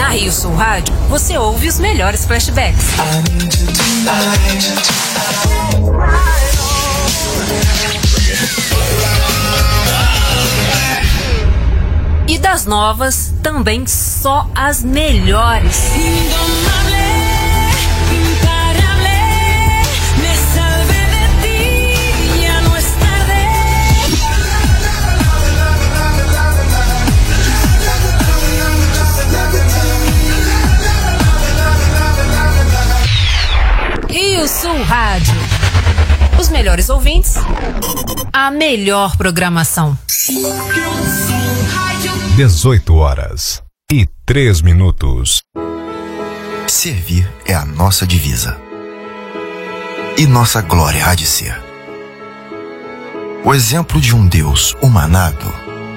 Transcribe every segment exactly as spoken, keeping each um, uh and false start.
Na Rio Sul Rádio, você ouve os melhores flashbacks. E das novas, também só as melhores. Rio Sul Rádio. Os melhores ouvintes, a melhor programação. dezoito horas e três minutos. Servir é a nossa divisa. E nossa glória há de ser. O exemplo de um Deus humanado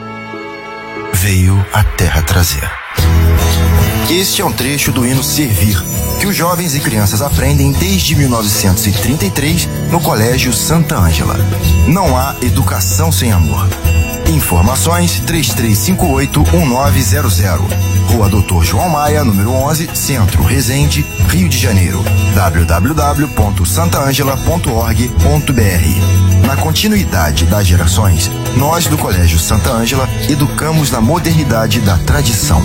veio à terra trazer. Este é um trecho do hino Servir, que os jovens e crianças aprendem desde mil novecentos e trinta e três no Colégio Santa Ângela. Não há educação sem amor. Informações três três cinco oito um nove zero zero. Rua Doutor João Maia, número onze, Centro, Resende, Rio de Janeiro. w w w ponto santa angela ponto org ponto b r. Na continuidade das gerações, nós do Colégio Santa Ângela educamos na modernidade da tradição.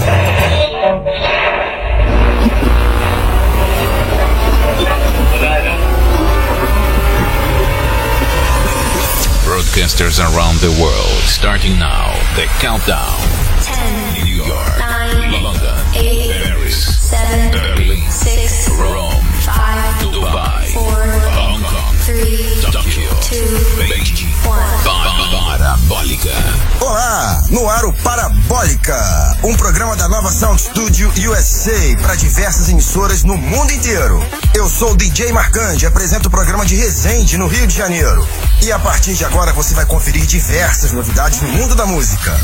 Broadcasters around the world, starting now, the countdown. ten, New York, nine, London, eight, Paris, seven, Berlin, six, Rome, five, Dubai, four, Hong Kong, three, Tokyo, two, Beijing, one. Parabólica. Olá, no ar o Parabólica, um programa da nova Sound Studio U S A para diversas emissoras no mundo inteiro. Eu sou o D J Marcante e apresento o programa de Resende, no Rio de Janeiro. E a partir de agora você vai conferir diversas novidades no mundo da música.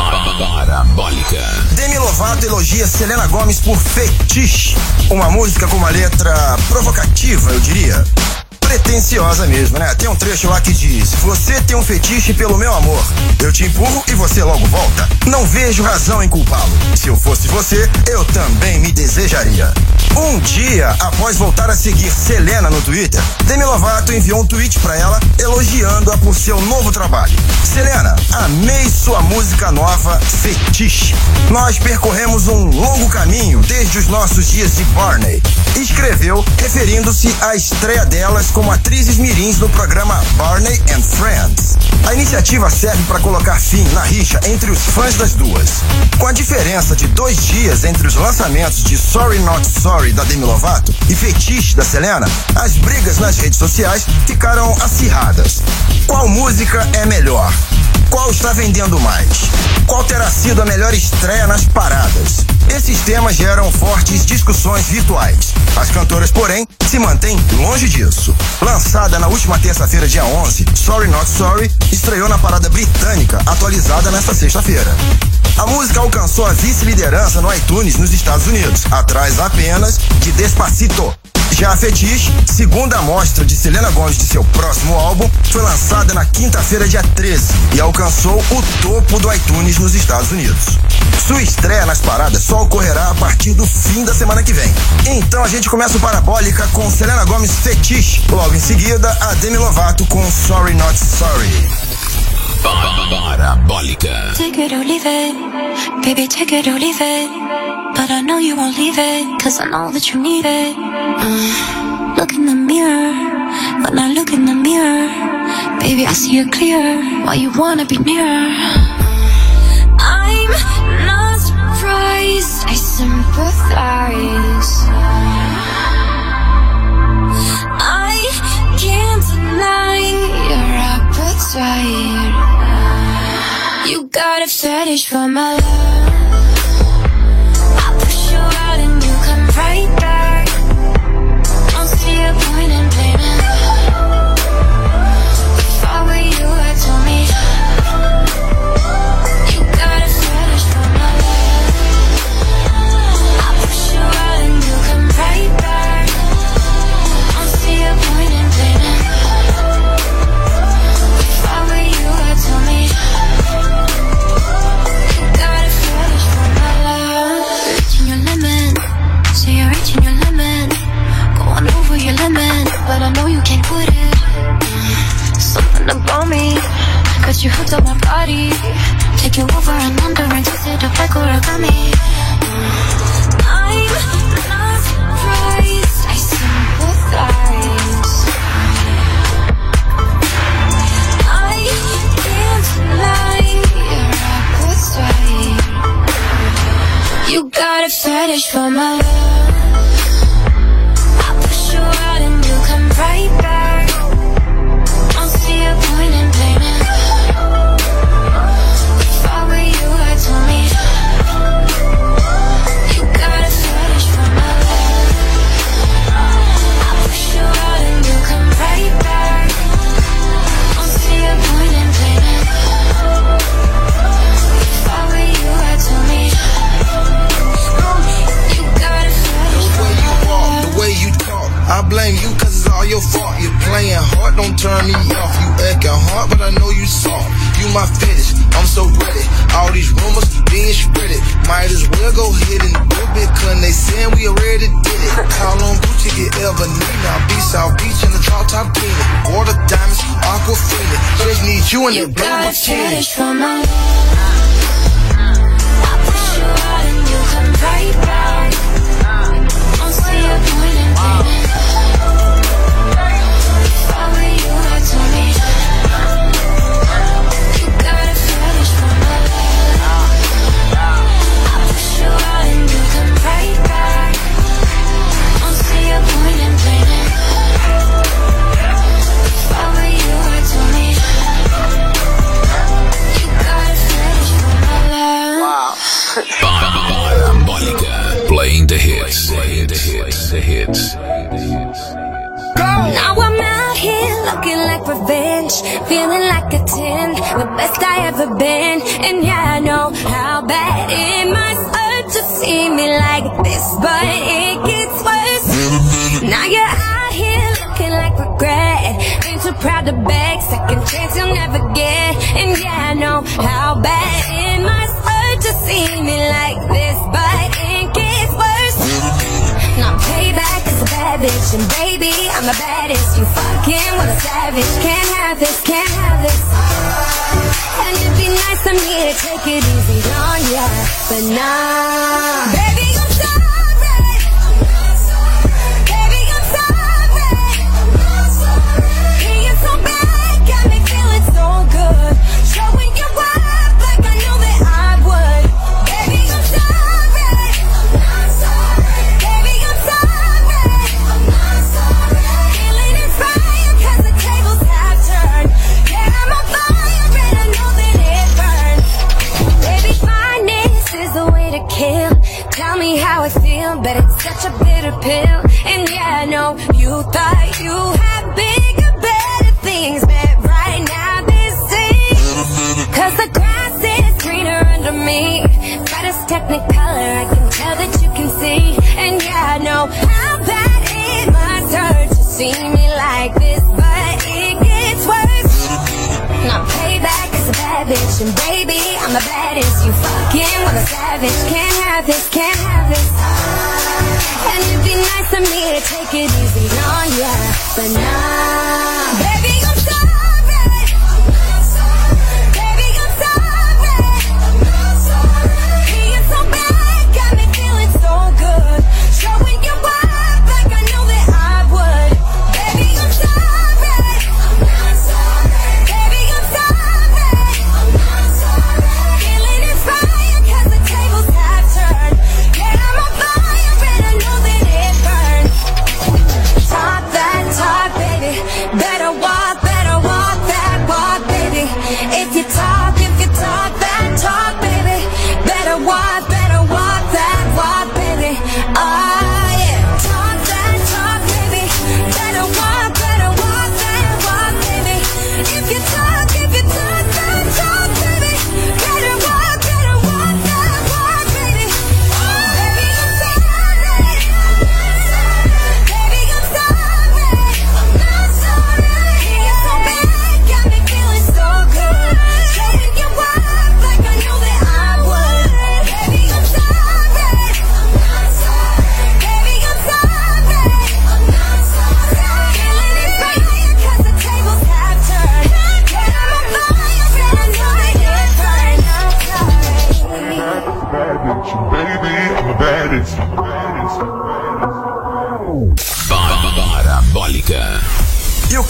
Parabólica. Demi Lovato elogia Selena Gomez por Fetiche, uma música com uma letra provocativa, eu diria. Pretenciosa mesmo, né? Tem um trecho lá que diz: você tem um fetiche pelo meu amor, eu te empurro e você logo volta. Não vejo razão em culpá-lo. Se eu fosse você, eu também me desejaria. Um dia após voltar a seguir Selena no Twitter, Demi Lovato enviou um tweet pra ela elogiando-a por seu novo trabalho. Selena, amei sua música nova Fetiche. Nós percorremos um longo caminho desde os nossos dias de Barney. Escreveu referindo-se à estreia delas como atrizes mirins no programa Barney and Friends. A iniciativa serve para colocar fim na rixa entre os fãs das duas. Com a diferença de dois dias entre os lançamentos de Sorry Not Sorry da Demi Lovato e Fetiche da Selena, as brigas nas redes sociais ficaram acirradas. Qual música é melhor? Qual está vendendo mais? Qual terá sido a melhor estreia nas paradas? Esses temas geram fortes discussões virtuais. As cantoras, porém, se mantêm longe disso. Lançada na última terça-feira, dia onze, Sorry Not Sorry estreou na parada britânica, atualizada nesta sexta-feira. A música alcançou a vice-liderança no iTunes nos Estados Unidos, atrás apenas de Despacito. Já a Fetiche, segunda amostra de Selena Gomez de seu próximo álbum, foi lançada na quinta-feira, dia treze, e alcançou o topo do iTunes nos Estados Unidos. Sua estreia nas paradas só ocorrerá a partir do fim da semana que vem. Então a gente começa o Parabólica com Selena Gomez Fetiche, logo em seguida a Demi Lovato com Sorry Not Sorry. Parabólica. Take it or leave it, baby, take it or leave it. But I know you won't leave it, cause I know that you need it. uh, Look in the mirror, when I look in the mirror, baby, I see it clear, why you wanna be nearer. I'm not surprised, I sympathize. I can't deny your appetite. You got a fetish for my love. I push you out and you come right back. Don't see a point in blaming. If I were you, I'd tell me. You got a fetish for my love. I push you out and you come right back. Don't see a point in blaming. If I were you, I'd tell me. You got a fetish. over and under and twist it up like origami. I'm not surprised, I sympathize. I can't lie, your appetite. You got a fetish for my love. I push you out and you come right back. Don't see a point in blaming. If I were you, I'd tell me. You got a fetish for my love. I push you out and you come right back. Don't see a point in blaming. If I were you, I'd tell me. You got a fetish for my love. The way you talk, I blame you cause it's all your fault. You're playing hard, don't turn me off. You acting hard, but I know you soft. You my fetish, I'm so ready. All these rumors being spreaded. Might as well go ahead and do it, cause they saying we already did it. Call on Gucci, get Evanina. Be South Beach in the drop top cleaning. Water diamonds, aquafina. Just need you in You the got a blue bikini. fetish for my love. I push you out and you come right back. Don't see a point in blaming. If I were you, I'd tell me. You got a fetish for my love. I push you out and you come right back. Don't see a point in blaming. If I were you, I'd tell me. You got a fetish for my love. Parabolica, playing the hits, playing the hits, the hits. Now I'm out here looking like revenge, feeling like a ten, the best I ever been. And yeah, I know how bad it must hurt to see me like this, but it gets worse. Now you're out here looking like regret, ain't too proud to beg, second chance you'll never get. And yeah, I know how bad it must hurt to see me like this, but it gets worse. Now payback is a bad bitch, and baby, I'm the baddest. You fucking with a savage, can't have this, can't have this. And it'd be nice of me to take it easy on ya, but nah. Baby, I'm sorry. Baby, I'm sorry. Being so bad got me feeling so good. Showing you up like I know that I would. Baby, I'm sorry. Baby, I'm sorry. Feeling inspired cause the tables have turned. Yeah, I'm on fire and I know that it burns. Baby, fineness is the way to kill. Tell me how I feel, but it's such a bitter pill. And yeah, I know you thought you had bigger, better things, but right now this is cause the grass is greener under me. Brightest technicolor, I can tell that you can see. And yeah, I know how bad it must hurt to see me like this, but it gets worse. Now payback is a bad bitch, and baby, I'm the baddest. You fucking with a savage, can't have this, can't have this. And it'd be nice of me to take it easy on ya, but nah. Baby, I'm sorry. Baby, I'm sorry. Being so bad got me feeling so good. Showing you up like I know that I would. Baby, I'm sorry. Baby, I'm sorry. Feeling inspired cause the tables have turned. Yeah, I'm on fire and I know that it burns. Talk that talk, baby.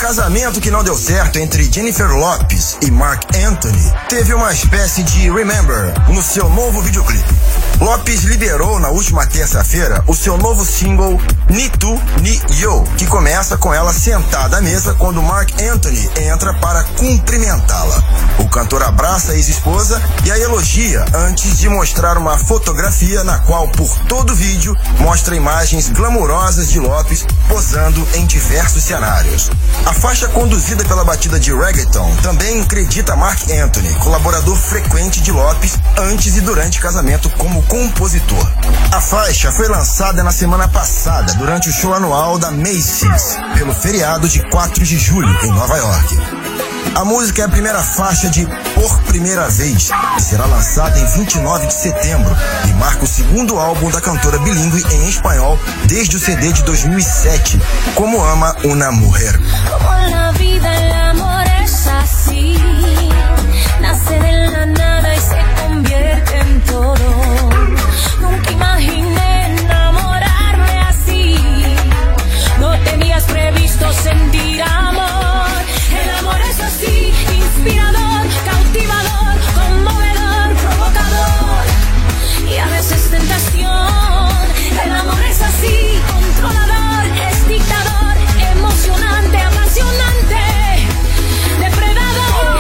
casamento que não deu certo entre Jennifer Lopez e Marc Anthony teve uma espécie de Remember no seu novo videoclipe. Lopez liberou na última terça-feira o seu novo single Ni Tu Ni Yo, que começa com ela sentada à mesa quando Marc Anthony entra para cumprimentá-la. O cantor abraça a ex-esposa e a elogia antes de mostrar uma fotografia na qual, por todo o vídeo, mostra imagens glamourosas de Lopez posando em diversos cenários. A faixa, conduzida pela batida de reggaeton, também acredita Marc Anthony, colaborador frequente de Lopez antes e durante o casamento como compositor. A faixa foi lançada na semana passada durante o show anual da Macy's, pelo feriado de quatro de julho em Nova York. A música é a primeira faixa de Por Primeira Vez e será lançada em vinte e nove de setembro e marca o segundo álbum da cantora bilíngue em espanhol desde o C D de dois mil e sete, Como Ama Una Mujer. Como la vida, el amor es así, nace de la nada y se convierte en todo. Nunca imaginé enamorarme así, no tenías previsto sentir amor. El amor es así, inspirador, cautivador, conmovedor, provocador y a veces tentación. El amor es así, controlador, es dictador, emocionante, apasionante, depredador.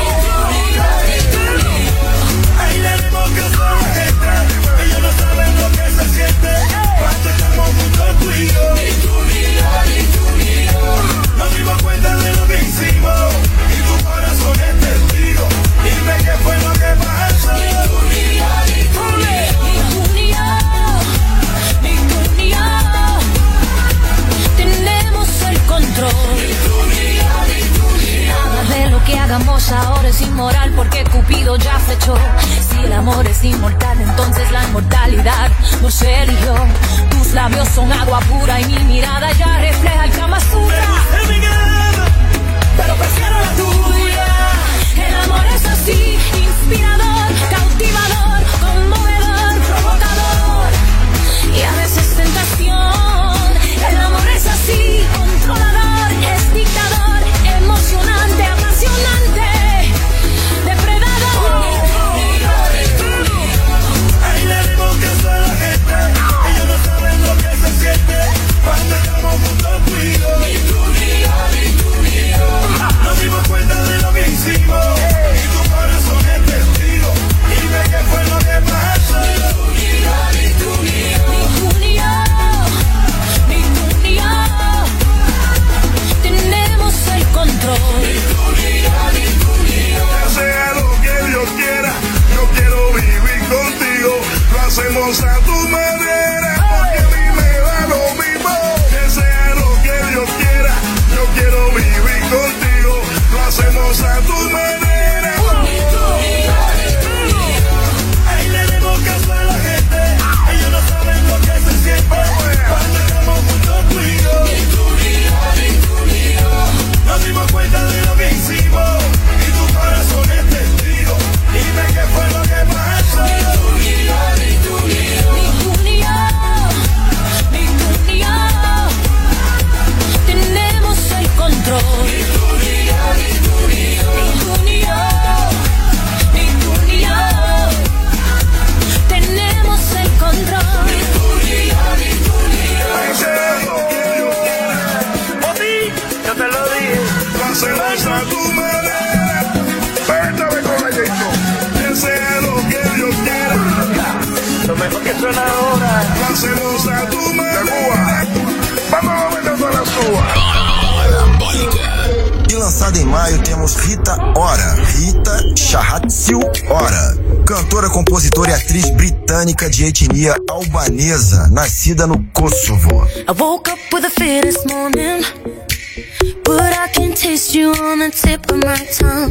Ahí le dimos caso a la gente, ellos no saben lo que se siente cuando estamos juntos tú y yo. Ni tú ni yo, ni tú ni yo. Nos dimos cuenta de lo que hicimos y tu corazón es testigo. Dime qué fue lo que pasó. Ni tú ni yo, ni tú ni yo. Ni tú ni yo, ni tú ni yo. Tenemos el control. Ni tú ni yo, ni tú ni yo. Nada de lo que hagamos ahora es inmoral porque Cupido ya flechó. Si el amor es inmortal, entonces la inmortalidad nos eligió. Tus labios son agua pura y mi mirada ya refleja el Kama Sutra. Me diste mi guerra, pero prefiero la tuya. El amor es así, inspirador, cautivador, conmovedor, provocador y a veces tentación. El amor es así, controlador, es dictador, emocionante, apasionante, depredador. Ahí le dimos caso a la gente, ellos no saben lo que se siente cuando estamos juntos tú y yo. Ni tú ni yo, ni tú ni yo. Nos dimos cuenta de lo que hicimos y tu corazón es testigo. Dime qué fue lo que pasó. Ni tú ni yo, ni tú ni yo. Ni tú ni yo, ni tú ni yo. Tenemos el control. Ni tú ni yo, ni tú ni yo. Que sea lo que Dios quiera, yo quiero vivir contigo. Lo hacemos a tu manera, porque a mí me da lo mismo. Que sea lo que Dios quiera, yo quiero vivir contigo. Lo hacemos a tu manera. Ni tú ni yo, ni tú ni yo. Ahí le dimos caso a la gente, ellos no saben lo que se siente cuando estamos juntos tú y yo. Ni tú ni yo, ni tú ni yo. Nos dimos cuenta de lo que hicimos y tu corazón es testigo. Dime qué fue lo que pasó. Ni tú ni yo, ni tú ni yo. Ni tú ni yo, ni tú ni yo. Tenemos el control. Ni tú ni yo, ni tú ni yo. Ni tú ni yo, ni tú ni yo. Tenemos el control. Ni tú ni yo, ni tú ni yo. Que sea lo que Dios quiera. Por ti, yo te lo dije. Lo hacemos a tu manera. Cuéntame con el hecho. Que sea lo que Dios quiera. Lo mejor que suena ahora. Lo hacemos a tu manera. Vamos a meter para la sua. E lançada em maio temos Rita Ora, Rita Shahatsil Ora, cantora, compositora e atriz britânica de etnia albanesa, nascida no Kosovo. I woke up with a fear this morning, but I can taste you on the tip of my tongue.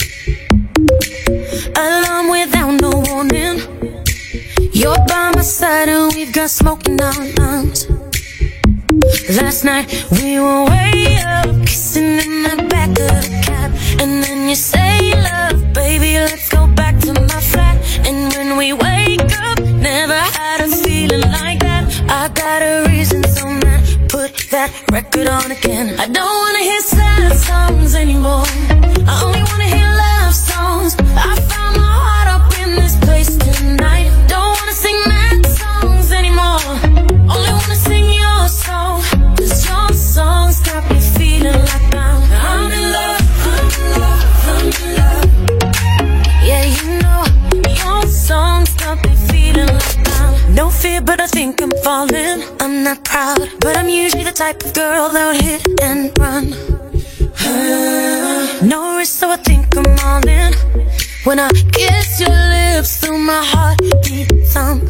Alarm without no warning, you're by my side and we've got smoke in our lungs. Last night we were way up, kissing in the back of the cab, and then you say, love, baby, let's go back to my flat. And when we wake up, never had a feeling like that. I got a reason, so man, put that record on again. I don't wanna hear sad songs anymore. I only wanna hear love songs. I found my heart up in this place tonight. Don't wanna sing mad songs anymore. Only wanna sing your song. Cause your songs got me feeling like I'm, I'm in love, I'm in love, I'm in love. Yeah, you know, your songs got me feeling like I'm no fear, but I think I'm falling. I'm not proud, but I'm usually the type of girl that would hit and run. No risk, so I think I'm all in. When I kiss your lips through my heartbeat thump.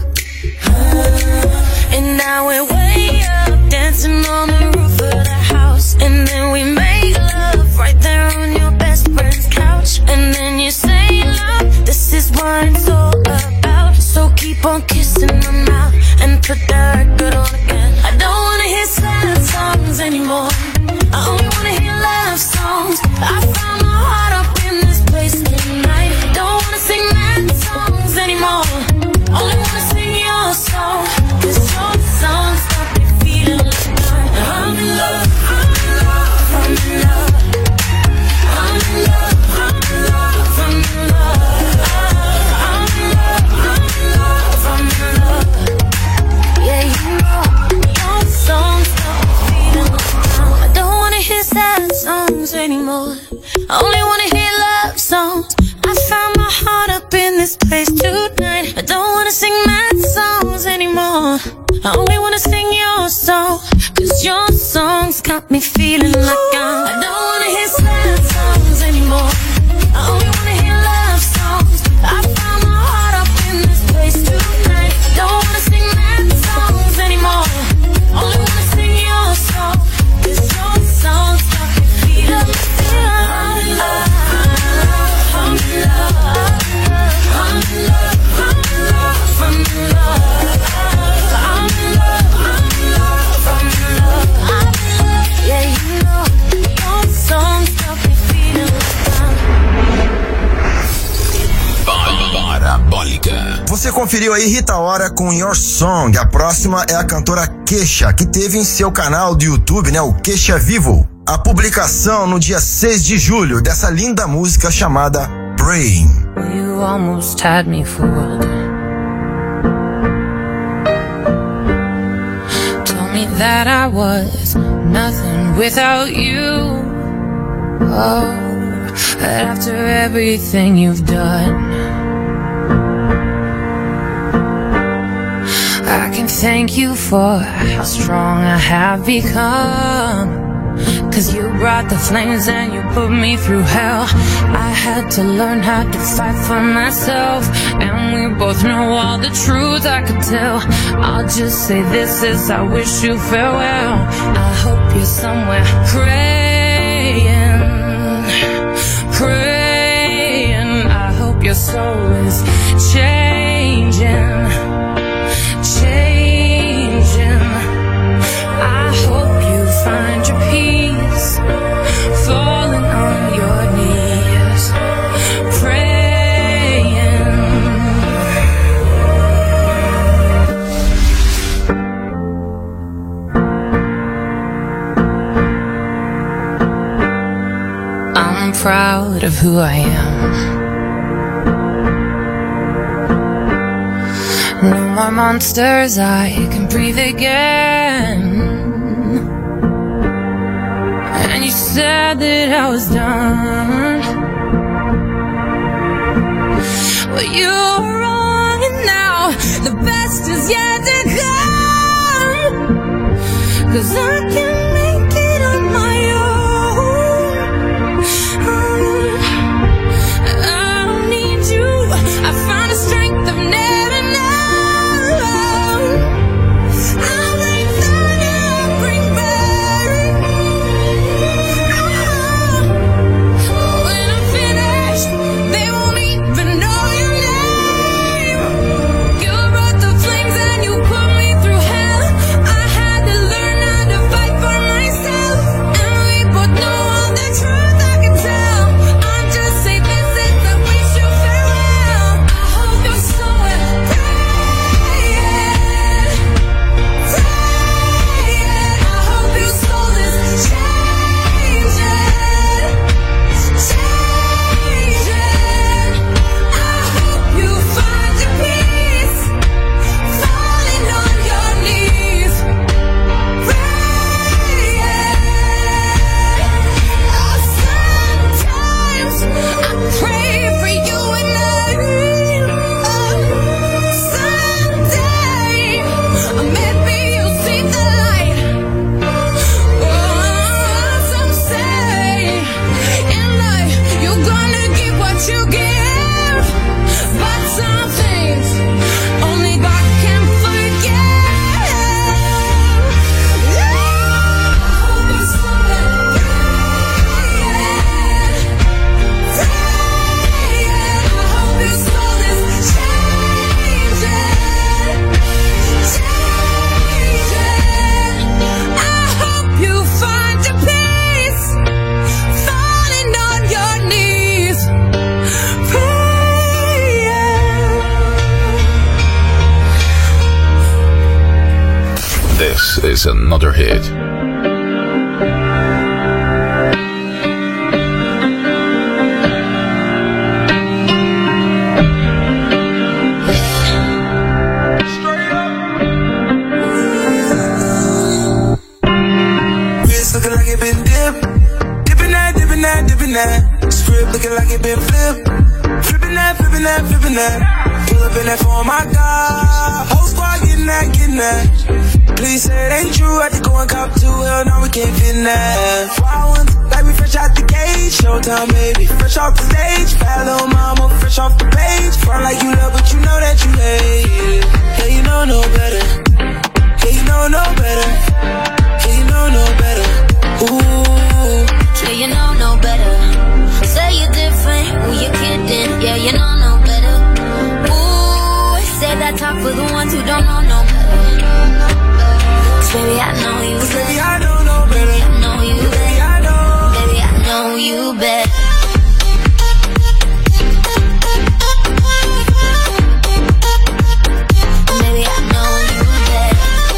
And now we're way up, dancing on the roof of the house. And then we make love right there on your best friend's couch. And then you say, love, this is what it's all about. So keep on kissing my mouth and put that record on again. I don't wanna hear sad songs anymore. I only wanna hear love songs. I found my heart up in this place tonight. Don't wanna sing mad songs anymore. Only wanna sing your song. Cause your songs got me feeling like I'm in love, I'm in love, I'm in love. I'm in love, I'm in love, I'm in love. I'm in love, I'm in love, I'm in love. Yeah, you know, your songs got me feeling like I don't wanna hear sad songs anymore. I only wanna hear love songs. I found my heart up in this place tonight. I don't wanna sing mad songs anymore. I only wanna sing your song. Cause your songs got me feeling like I'm I don't wanna hear sad songs anymore. I only wanna hear love songs. I found my heart up in this place tonight. I don't wanna sing mad songs anymore. Only wanna sing your song. Cause your songs got me feeling like I'm in love. I'm in love, I'm in love, I'm in love, I'm in love, I'm in love, I'm in love, I'm in love, I'm in love. Yeah, you know, your songs got me feeling like Parabólica. Você conferiu aí Rita Ora com Your Song. A próxima é a cantora Kesha, que teve em seu canal do YouTube, né, o Kesha Vivo, a publicação no dia seis de julho dessa linda música chamada Praying. You almost had me fooled. Told me that I was nothing without you. Oh, but after everything you've done, I can thank you for how strong I have become. Cause you brought the flames and you put me through hell. I had to learn how to fight for myself. And we both know all the truth I could tell. I'll just say this as I wish you farewell. I hope you're somewhere praying, praying. I hope your soul is changing, changing. I hope you find your peace, falling on your knees, praying. I'm proud of who I am. No more monsters, I can breathe again. And you said that I was done. Well, you were wrong, and now the best is yet to come. Cause I can make it on my own. I don't need you. I found a strength I've never known. I'll bring fire, bring burn. When I'm finished, they won't even know your name. This is another hit. Looking like it been dipped, dipping that, dipping that, dipping that. Script looking like it been flipped, flipping that, flipping that, flipping that. Pull up in that for my God, whole squad getting that, getting that. Please say it ain't true, I had to go and cop too. Hell no, we can't fit in that. Wild ones, like we fresh out the cage. Showtime, baby, fresh off the stage. Bad little mama, fresh off the page. Front like you love, but you know that you hate it. Yeah, you know no better. Yeah, you know no better. Yeah, you know no better. Ooh, yeah, you know no better. Say you're different, who you kidding? Yeah, you know no better. Ooh, say that talk for the ones who don't know no better. Cause baby, I know you better. Baby, I know no better. I know you better. Baby, I know. Baby, I know you better. Baby, I know you better.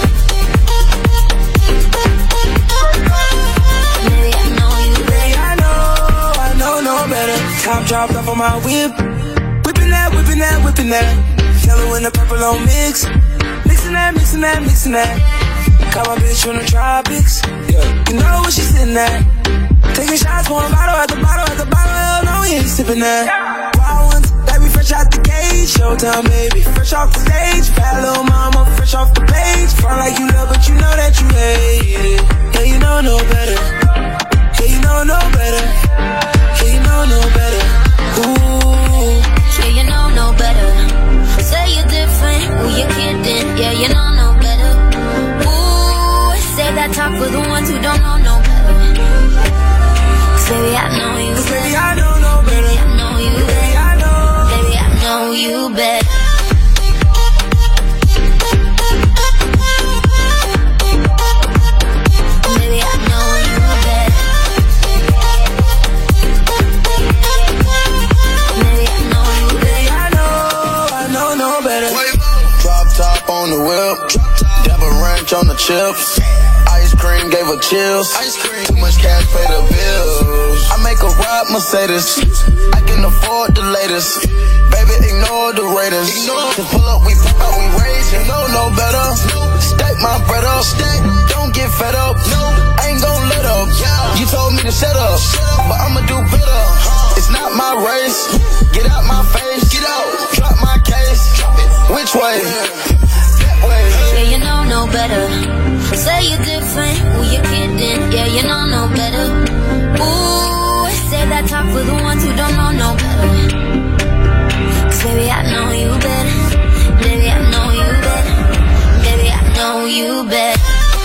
Top dropped off on my whip, whipping that, whipping that, whipping that. Yellow and the purple on mix, mixing that, mixing that, mixing that. Got my bitch from the tropics, yeah. You know what she's sitting at. Taking shots, pouring bottle at the bottle at the bottle. Hell no, we ain't sipping that. Wild ones, like we fresh out the cage. Showtime, baby, fresh off the stage. Bad little mama, fresh off the page. Front like you love, but you know that you hate it. Yeah, you know no better. Yeah, you know no better. Yeah, you know no better. Ooh, yeah, you know no better. Say you're different, who you kidding? Yeah, you know no better. Ooh, say that talk for the ones who don't know no better. Cause baby, I know you better. Baby, I know no better. Baby, I know you better. Baby, I know. Baby, I know you better. On the whip, double ranch on the chips. Ice cream gave her chills. Too much cash pay the bills. I make a ride Mercedes. I can afford the latest. Baby, ignore the Raiders. To pull up, we pop out, we raise. You know no better. Stack my bread up. Don't get fed up. I ain't gon' let up. You told me to shut up, but I'ma do better. It's not my race. Get out my face. Get out. Drop my case. Which way? Yeah, you know no better. Say you're different, who you kidding? Yeah, you know no better. Ooh, say that talk for the ones who don't know no better. Cause baby, I know you better. Baby, I know you better. Baby, I know you better.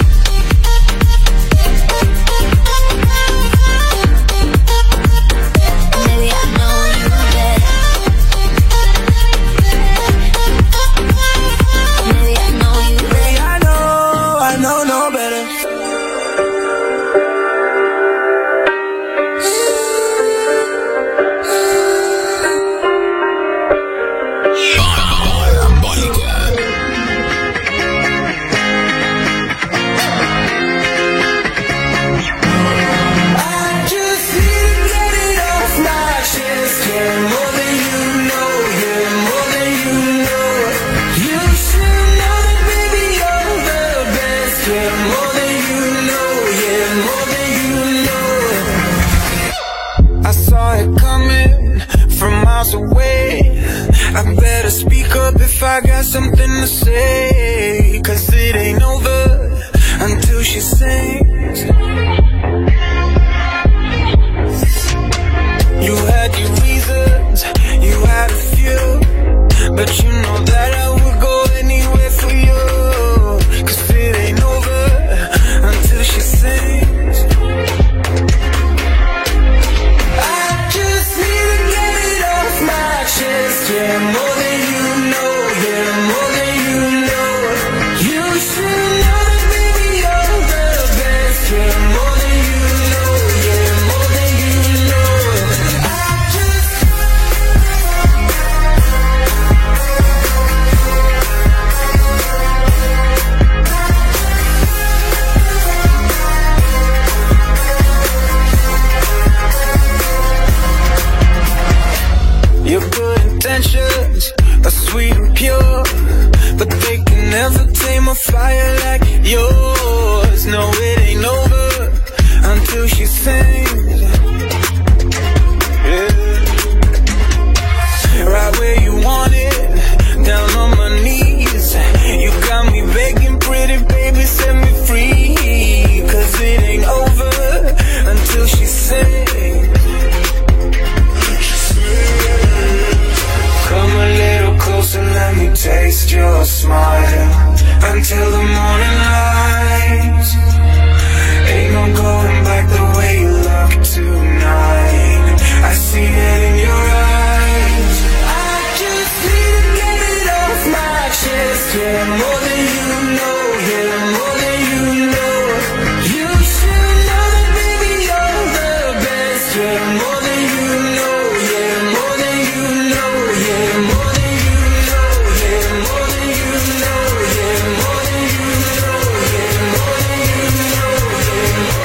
If I got something to say, cause it ain't over until she sings. You had your reasons, you had a few, but you know that I would go anywhere for you. Cause it ain't over until she sings. I just need to get it off my chest, yeah, more than you know. More than you know, you should know that baby you're the best. never tame a fire like yours. No, it ain't over until she sings. Yeah. Right where you want it, down on my knees. You got me begging, pretty baby, set me free. Cause it ain't over until she sings. Come a little closer, let me taste your smile until the morning light. Ain't no going back the way you look tonight. I see it in your eyes. I just need to get it off my chest. Yeah, more than you know. Yeah, more than you know. You should know that, baby, you're the best. Yeah, more than you know. Yeah, more than you know. Yeah, more than you know. Yeah, more than you know. Yeah, more than you know. Yeah, more than you know. Yeah, more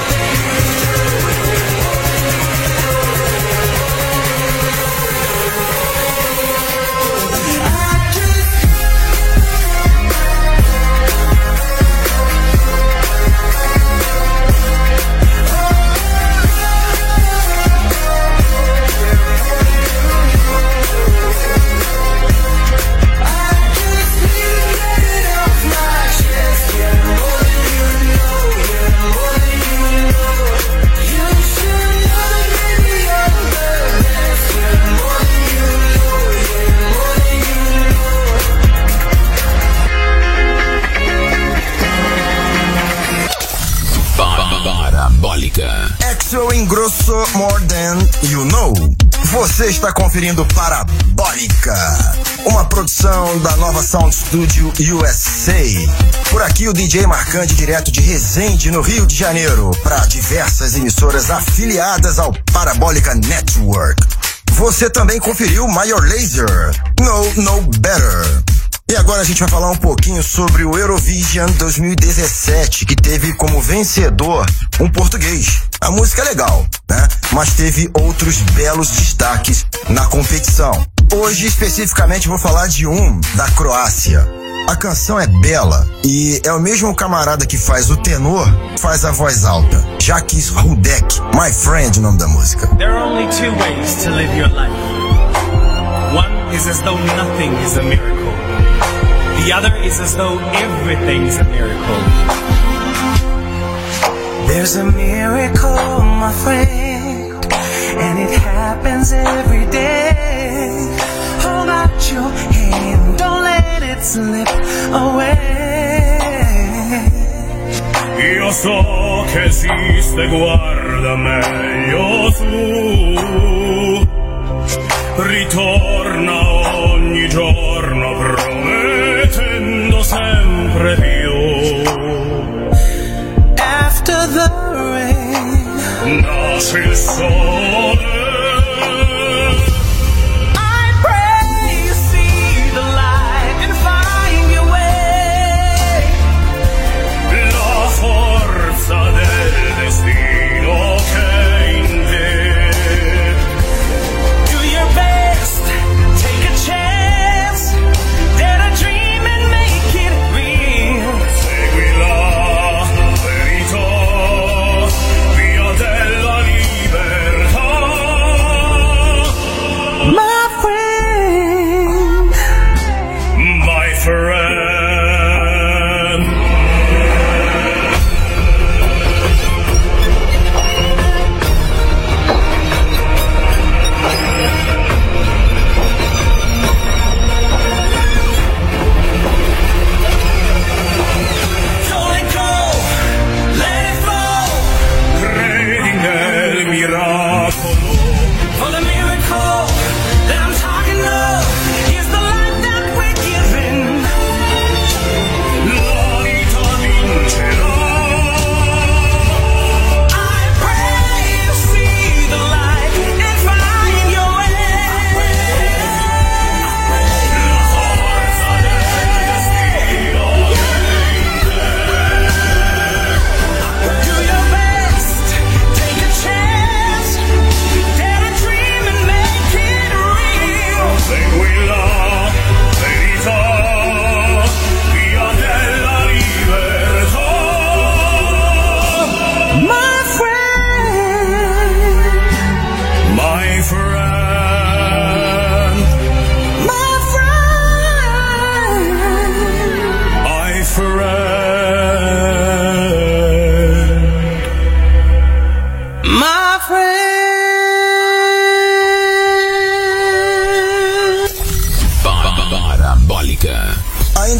Axel Ingrosso, More Than You Know. Você está conferindo Parabólica, uma produção da Nova Sound Studio U S A. Por aqui o D J Marcante, direto de Resende, no Rio de Janeiro, para diversas emissoras afiliadas ao Parabólica Network. Você também conferiu Major Lazer, No No Better. E agora a gente vai falar um pouquinho sobre o Eurovision dois mil e dezessete, que teve como vencedor um português. A música é legal, né? Mas teve outros belos destaques na competição. Hoje, especificamente, vou falar de um da Croácia. A canção é bela e é o mesmo camarada que faz o tenor, faz a voz alta. Jakis Rudek, My Friend, o nome da música. There are only two ways to live your life. One is as though nothing is a miracle. The other is as though everything's a miracle. There's a miracle, my friend, and it happens every day. Hold out your hand, don't let it slip away. Io so che esiste, guarda meglio tu. Ritorna ogni giorno promettendo sempre più. After the rain, nasce il sole. I pray you see the light and find your way. La forza del destino che in te. Do your best, take a chance.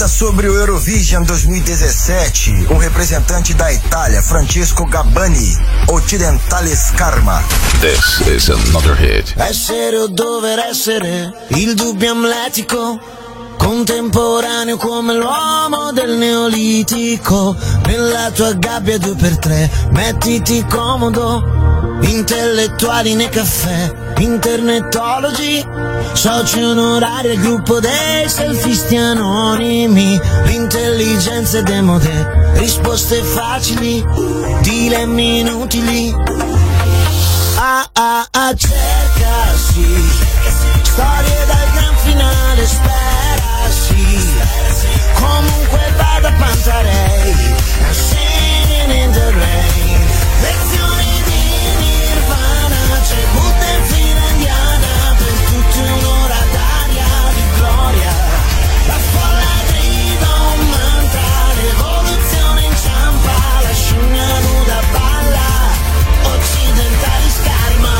ainda sobre o Eurovision dois mil e dezessete, um representante da Itália, Francesco Gabbani, Occidentalis Karma. This is another hit. Essere o dover essere, il dubbio amletico, contemporaneo come l'uomo del Neolitico. Nella tua gabbia due per tre, mettiti comodo. Intellettuali nei caffè, internetologi, soci onorari al gruppo dei selfisti anonimi. L'intelligenza è demode, risposte facili, dilemmi inutili. Ah ah ah, cercasi, storie dal gran finale, sperasi. Comunque vada Pantarei, I'm singing in the rain. Lezioni di Nirvana, c'è Buddha in fila indiana, per tutti un'ora d'aria di gloria. La folla grida un mantra, l'evoluzione inciampa, la scimmia nuda balla, occidentali scarma,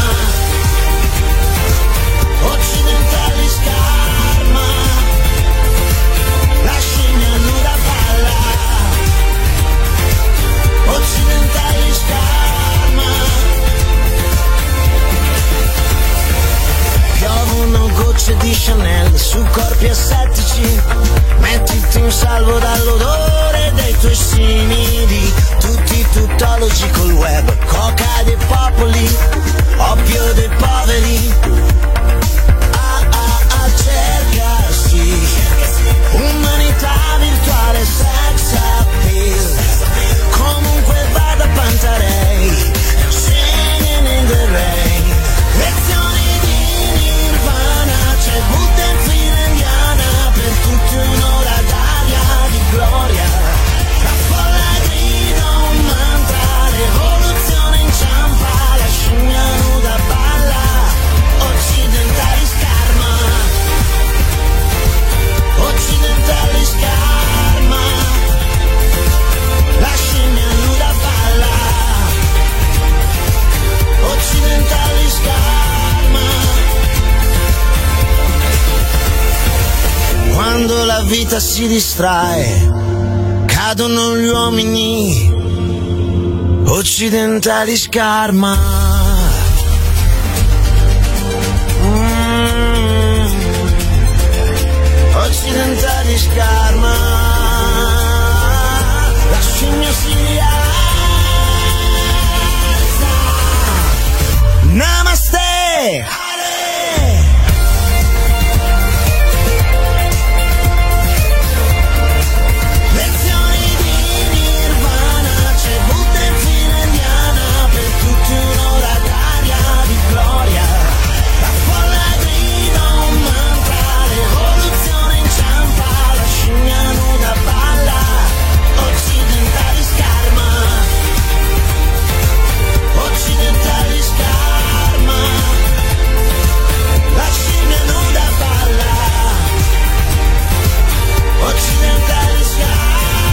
occidentali scarma, la scimmia nuda balla, occidentali scarma. Piovono gocce di Chanel su corpi assettici, mettiti in salvo dall'odore dei tuoi simili. Tutti tuttologi col web, coca dei popoli, oppio dei poveri. Ah ah ah, cercasi, umanità virtuale, sex appeal. Comunque vada Pantarei, singing in the rain. Lezioni di Nirvana, c'è Buddha in fila indiana, per tutti un'ora d'aria di gloria. La folla grida un mantra, l'evoluzione inciampa, la scimmia nuda balla, occidentali scarma, occidentali scarma, la scimmia nuda balla, occidentali scarma. Quando la vita si distrae, cadono gli uomini, occidentali scarma. Mm. Occidentali scarma, la scimmia si rialza. Namaste. Lezioni di Nirvana, c'è Buddha in fila indiana, per tutti un'ora d'aria di gloria. La folla grida un mantra, l'evoluzione inciampa, la scimmia nuda balla, occidentali scarma, occidentali scarma, la scimmia nuda balla, occidentali scarma.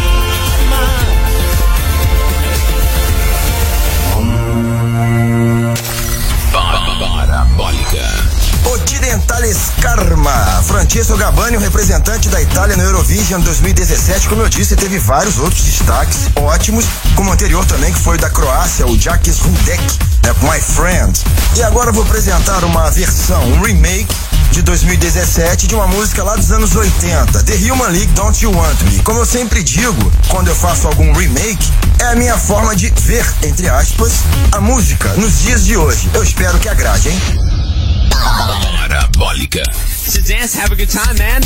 Parabólica. Occidentalis Karma, Francesco Gabbani, o representante da Itália no Eurovision dois mil e dezessete. Como eu disse, teve vários outros destaques ótimos, como o anterior também, que foi da Croácia, o Jakis Rudek, né, My Friend. E agora eu vou apresentar uma versão, um remake de dois mil e dezessete de uma música lá dos anos oitenta, The Human League, Don't You Want Me. Como eu sempre digo, quando eu faço algum remake, é a minha forma de ver, entre aspas, a música nos dias de hoje. Eu espero que agrade, hein? Parabólica. To dance, have a good time, man.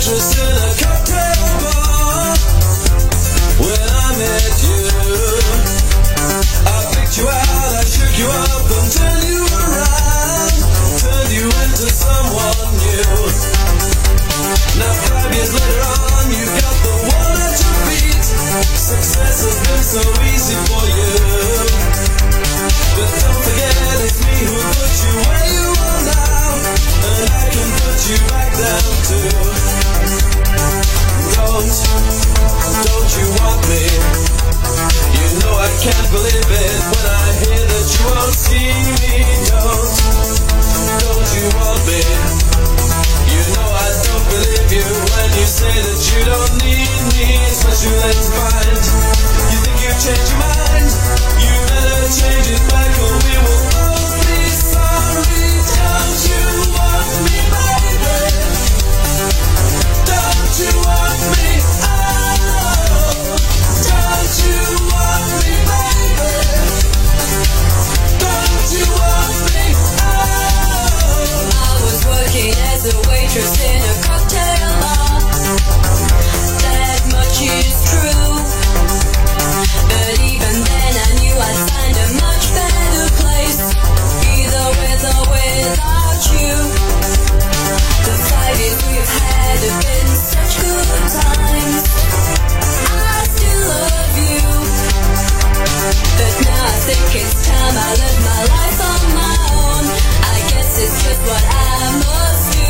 waitress in a cocktail bar. When I met you, I picked you out, I shook you up and turned you around, turned you into someone new. Now five years later on, you got the one at your feet. Success has been so easy for you, but don't forget it's me who put you where you are now, and I can put you back down too. Don't, don't you want me? You know I can't believe it when I hear that you won't see me. Don't, don't you want me? You know I don't believe you when you say that you don't need me. It's what you let to find. You think you've changed your mind? You better change it back or we will both be sorry. Don't you want me, baby? Don't you want me? Oh, don't you want me, baby? Don't you want me? Oh, I was working as a waitress in a cocktail bar. That much is true. But even then I knew I'd find a much better place, either with or without you. The five years we've had have been such good times. I still love you, but now I think it's time I live my life on my own. I guess it's just what I must do.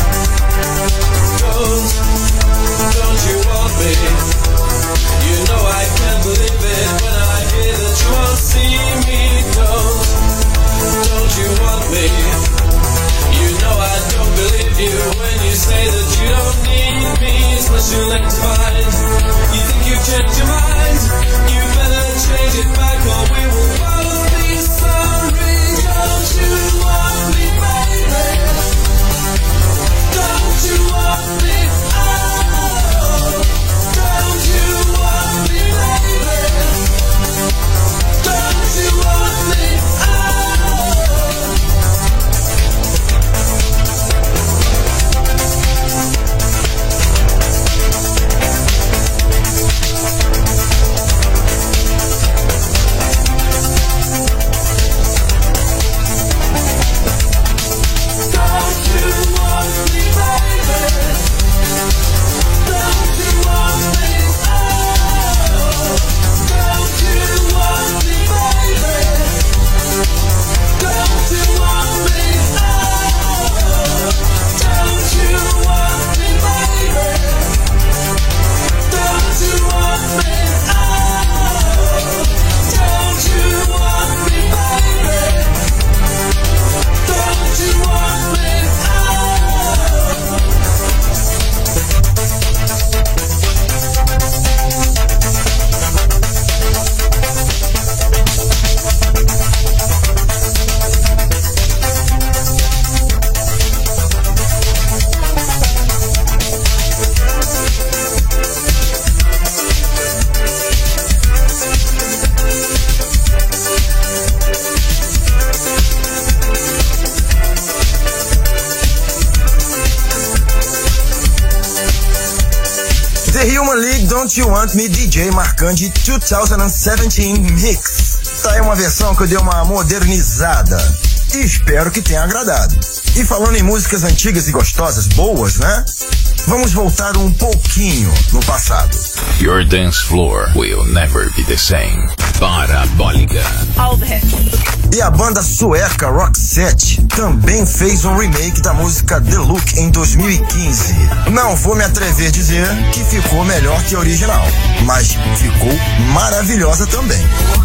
Don't, don't you want me? You know I can't believe it when I hear that you won't see me. Don't, don't you want me? You know I don't believe you when you say that you don't need me. It's what you like to find. You think you've changed your mind? You better change it back or we will both be sorry. Don't you want me, baby? Don't you want me? Oh, don't you want me, baby? Don't you want me? Oh. Don't You Want Me, D J Marcandi dois mil e dezessete Mix. Tá aí uma versão que eu dei uma modernizada e espero que tenha agradado. E falando em músicas antigas e gostosas, boas, né? Vamos voltar um pouquinho no passado. Your dance floor will never be the same. Parabólica. E a banda sueca Roxette também fez um remake da música The Look em dois mil e quinze. Não vou me atrever a dizer que ficou melhor que a original, mas ficou maravilhosa também.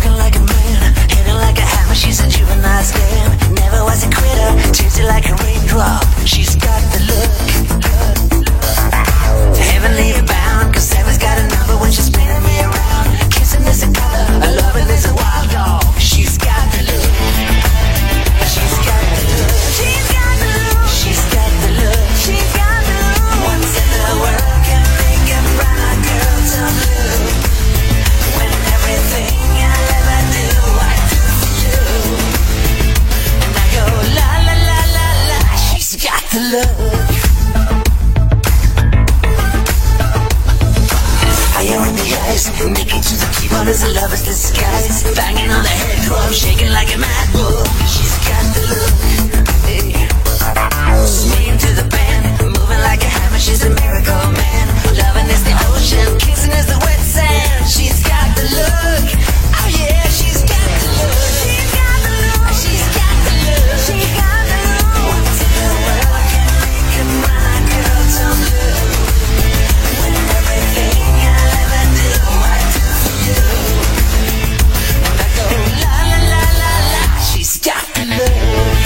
Heavenly bound, cause Sarah's got a number when she's spinning me around. Kissing is a color, a loving is a wild dog. She's got the look. She's got the look. She's got the look. She's got the look. She's got the look. What's in the world can make a brown girl turn blue? When everything I'll ever do, I do for you. And I go la la la la la. She's got the look. love is a lover's disguise. Banging on the head drum, shaking like a mad bull. She's got the look, hey. Swinging to the band, moving like a hammer. She's a miracle man. Loving is the ocean, kissing is the wet sand. She's got the look, oh yeah, she's got the look. She's got the look, she's got the look, she's got the look. What in the world can make a my girl turn blue? When everything I'll ever do, I do for you. And I go la la la la la. She's got the look.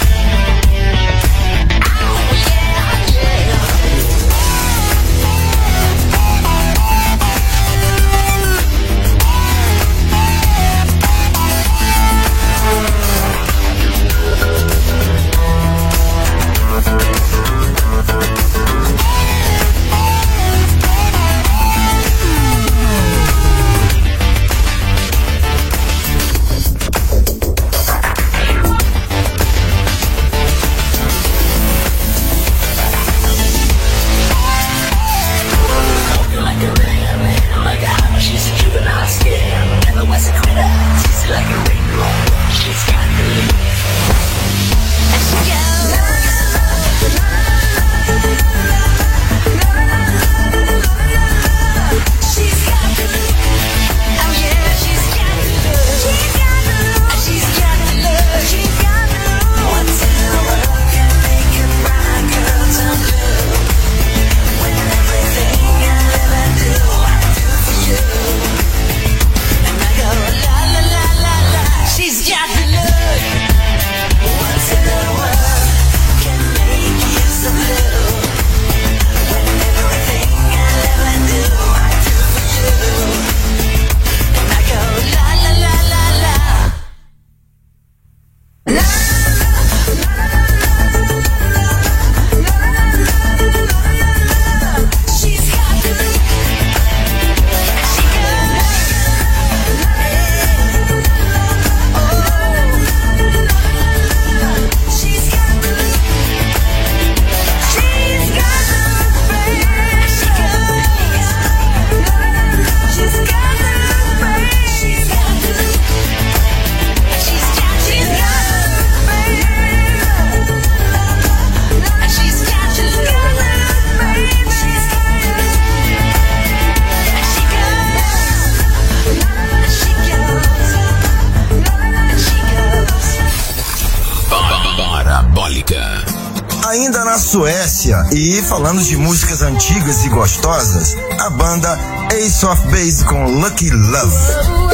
Ainda na Suécia, e falando de músicas antigas e gostosas, a banda Ace of Base com Lucky Love.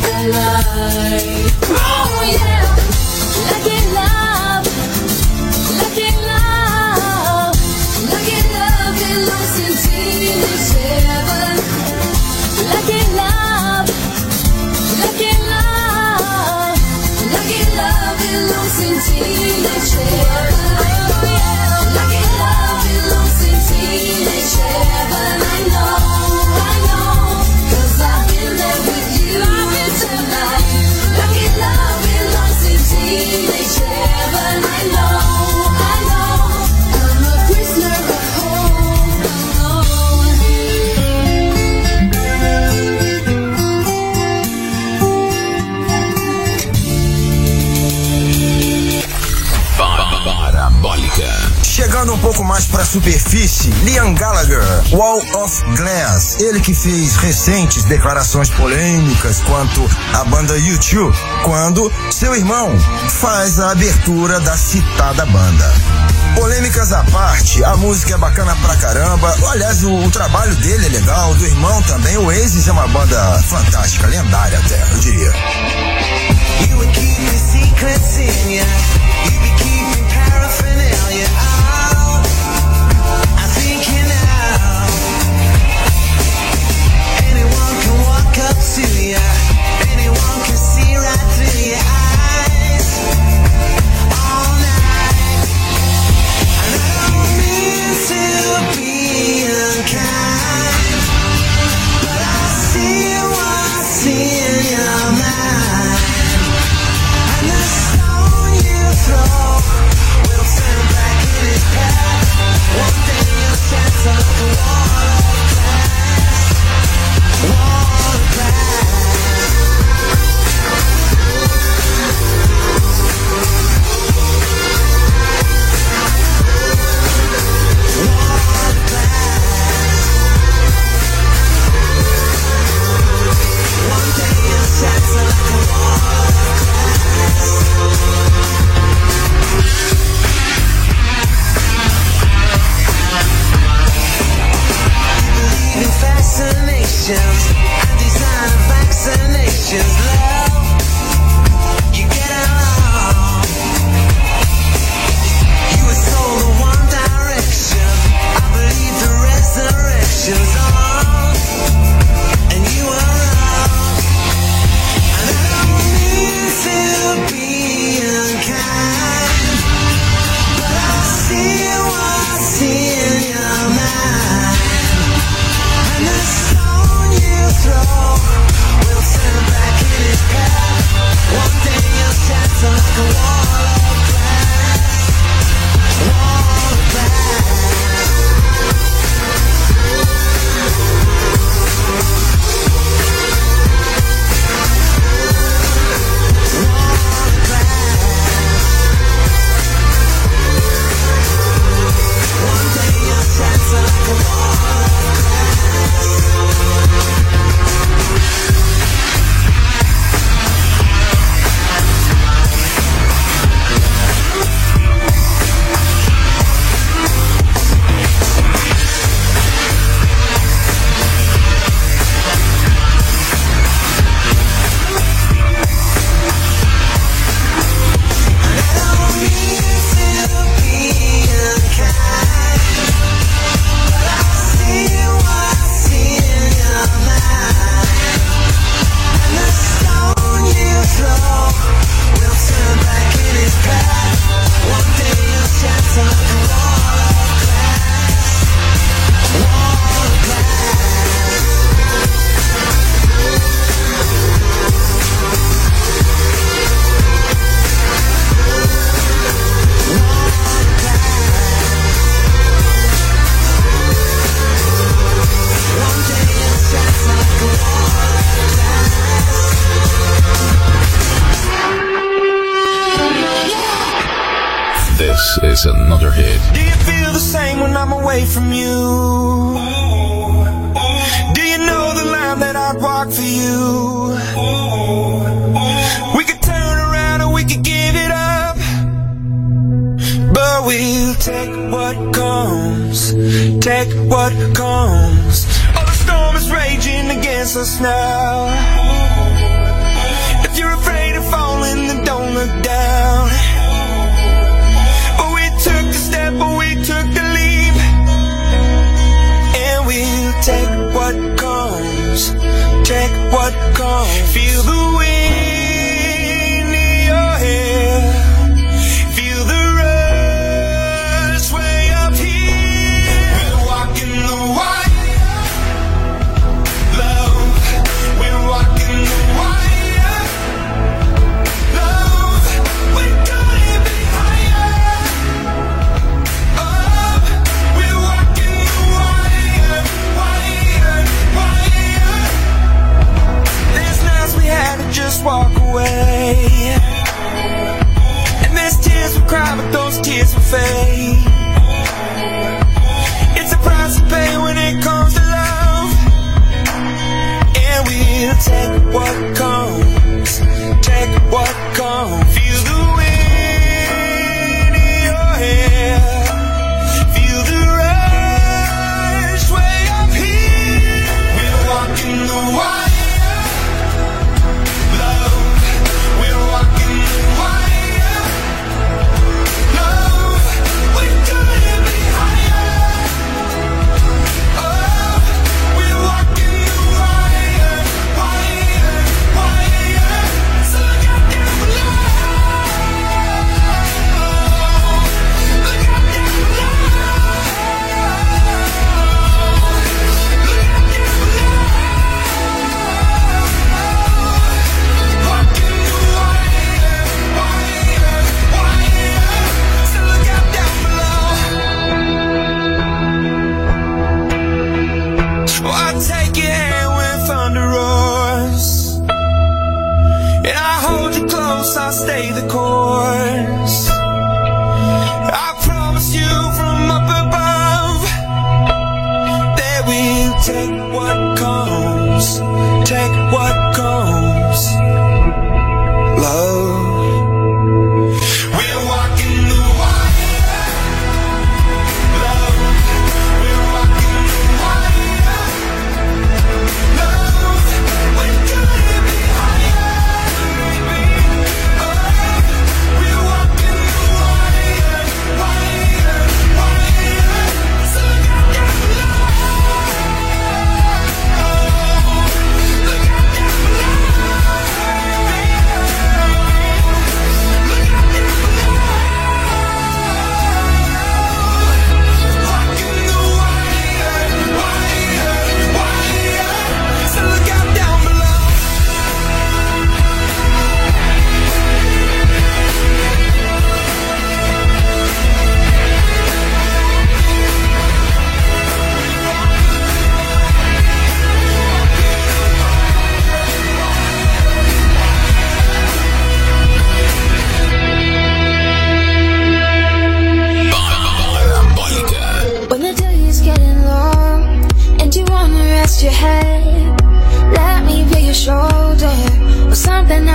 Oh yeah, lucky love. Chegando um pouco mais pra superfície, Liam Gallagher, Wall of Glass. Ele que fez recentes declarações polêmicas quanto à banda U dois, quando seu irmão faz a abertura da citada banda. Polêmicas à parte, a música é bacana pra caramba. Aliás, o, o trabalho dele é legal, do irmão também. O Oasis é uma banda fantástica, lendária até, eu diria. You were keeping secrets in ya. You be keeping paraphernalia out. I think you know. Anyone can walk up to ya. Anyone can see right through your eyes. All night. And I don't mean to be unkind, but I see what's in your mind. And the stone you throw will turn back in its path. One day you'll shatter like a wall of glass. Wall of glass. Wall of glass. One day you'll shatter like a wall of glass. You believe in fascinations and design of vaccinations, love. You get along. You were sold the one direction. I believe the resurrection's on, and you were wrong. And I don't mean to be unkind, but I see what's in your mind. And the stone you throw will turn back in its path. One day you'll shatter like a wall of glass. Wall of glass. This is another hit. Do you feel the same when I'm away from you? Do you know the line that I'd walk for you? We could turn around or we could give it up, but we'll take what comes, take what comes. Oh, the storm is raging against us now. If you're afraid of falling, then don't look down. But we took the step, but we took the leap, and we'll take what comes, take what comes. Feel the wind in your hair, feel the rush way up here. We're walking the wire, love. We're walking the wire, love. We're gonna be higher. Oh, we're walking the wire, wire, wire. There's nights we had to just walk away, and there's tears we cry, but those tears will fade.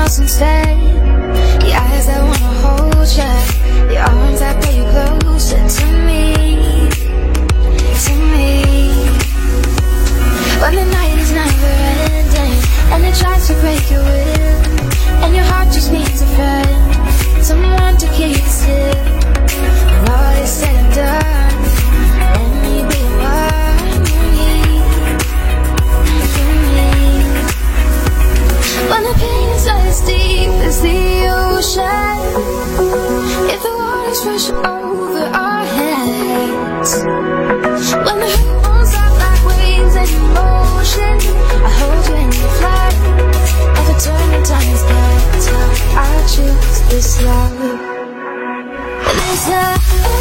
else instead. The eyes that wanna hold ya, the arms that pull you closer to me, to me. When the night is never ending and it tries to break your will, and your heart just needs a friend, someone to keep it still. When all is said and done, let me be what you need, you need. When the pain is as deep as the ocean, if the waters rush over our heads, when the hurt won't stop like waves in motion, I hold you in your flight, never turn the times back. I choose this love, this love.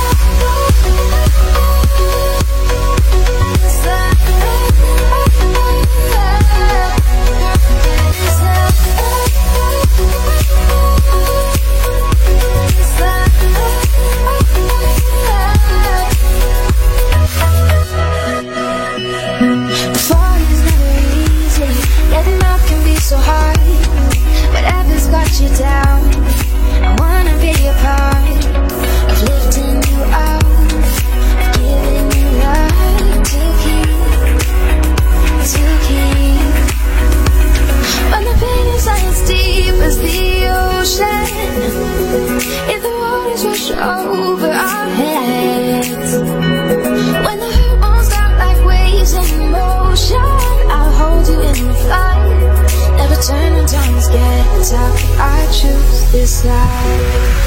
So hard, whatever's got you down, I wanna be a part of lifting you up, of giving you love to keep, to keep. When the pain is as deep as the ocean, if the waters rush over our heads, when the hurt won't stop like waves in motion, I'll hold you in the flight, never turn when times get tough. I choose this life.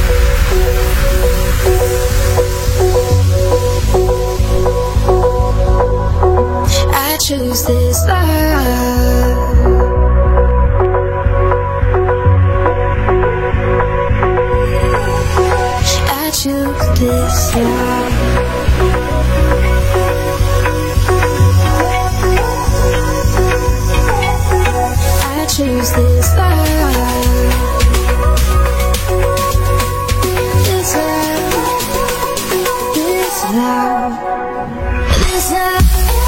I choose this love. I choose this life. Choose this love, this love, this love, this love.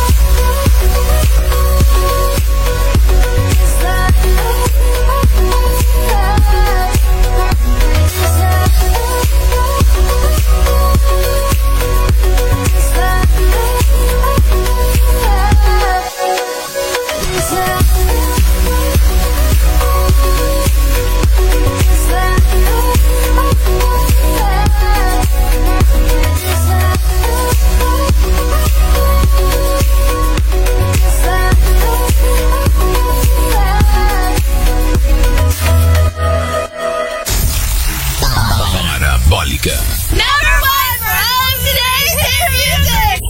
Number one for all of today's hit music.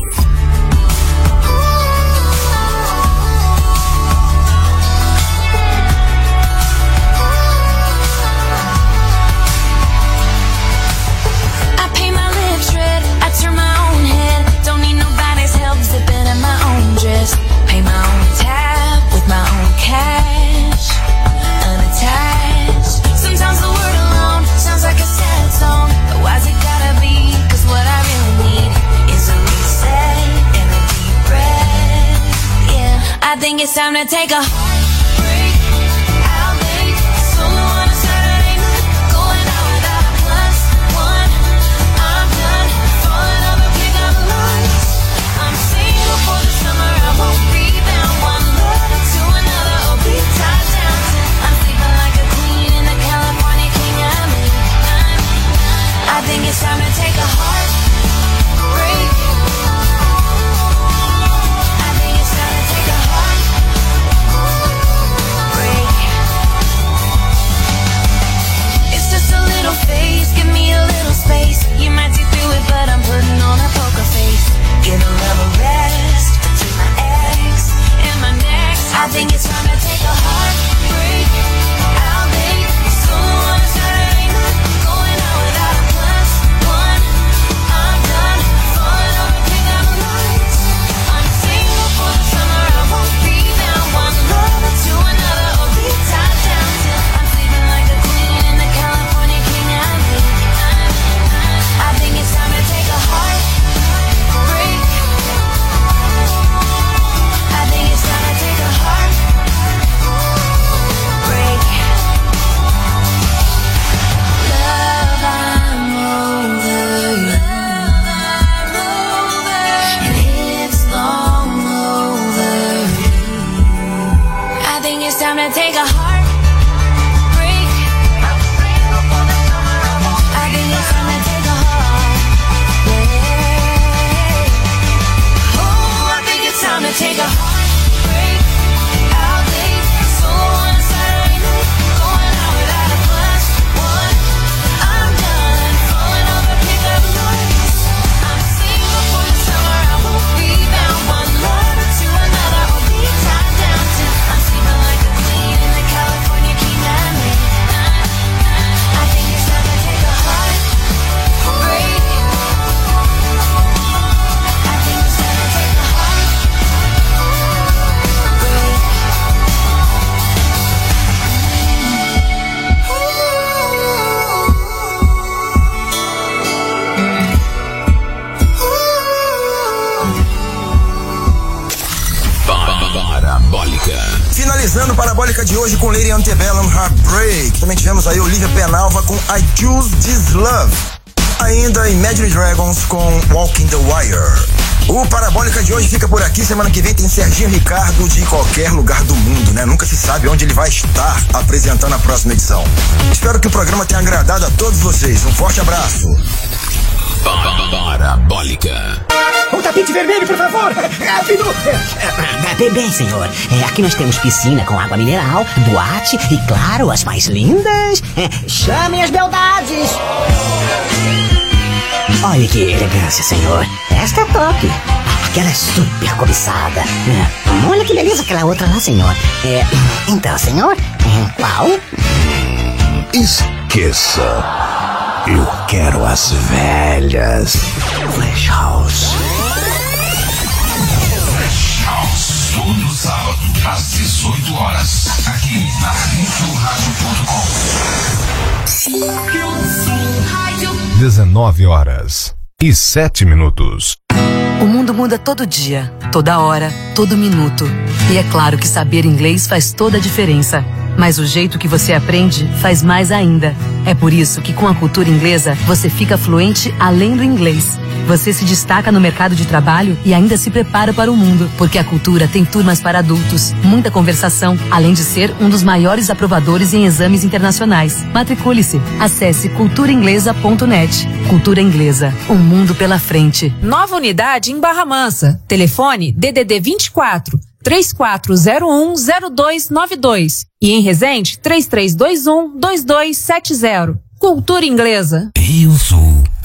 I paint my lips red, I turn my own head, don't need nobody's help zipping in my own dress, pay my own tab with my own cash, unattached. Sometimes the word alone sounds like a sad song, but why's it gotta be? Cause what I really need is a reset and a deep breath. Yeah, I think it's time to take a heartbreak. I'll make solo on a Saturday night, going out without a plus one. I'm done falling off and pick up lines. I'm single for the summer, I won't rebound. One love to another, or be tied down. I'm sleeping like a queen in the California king I'm in. I think it's time to take a heartbreak. I think it's time to take a heartbreak. It's just a little phase, give me a little space. You might see through it, but I'm putting on a poker face. Give a love a rest, between my ex and my next. I think it's time to take a heartbreak. I'll make solo on a Saturday night, going out without a plus one. I'm Finalizando Parabólica de hoje com Lady Antebellum Heartbreak. Também tivemos aí Olivia Penalva com I Choose This Love. Ainda Imagine Dragons com Walking the Wire. O Parabólica de hoje fica por aqui. Semana que vem tem Serginho Ricardo de qualquer lugar do mundo, né? Nunca se sabe onde ele vai estar apresentando a próxima edição. Espero que o programa tenha agradado a todos vocês. Um forte abraço. Parabólica. Um tapete vermelho, por favor! Rápido! Bem, bem, senhor. É, aqui nós temos piscina com água mineral, boate e, claro, as mais lindas. É, chamem as beldades! Olha que elegância, senhor. Esta é top. Aquela é super cobiçada. É, olha que beleza aquela outra lá, senhor. É, então, senhor, é, qual? Esqueça. Eu quero as velhas. Flash House. Flash House. Todo sábado, às dezoito horas. Aqui na Rio Rádio ponto com. dezenove horas e sete minutos. O mundo muda todo dia, toda hora, todo minuto. E é claro que saber inglês faz toda a diferença. Mas o jeito que você aprende faz mais ainda. É por isso que com a cultura inglesa, você fica fluente além do inglês. Você se destaca no mercado de trabalho e ainda se prepara para o mundo, porque a cultura tem turmas para adultos, muita conversação, além de ser um dos maiores aprovadores em exames internacionais. Matricule-se. Acesse cultura inglesa ponto net. Cultura Inglesa, um mundo pela frente. Nova unidade em Barra Mansa. Telefone D D D vinte e quatro, três quatro zero um, zero dois nove dois. E em Resende, três três dois um, dois dois sete zero. Cultura Inglesa. Rio Sul.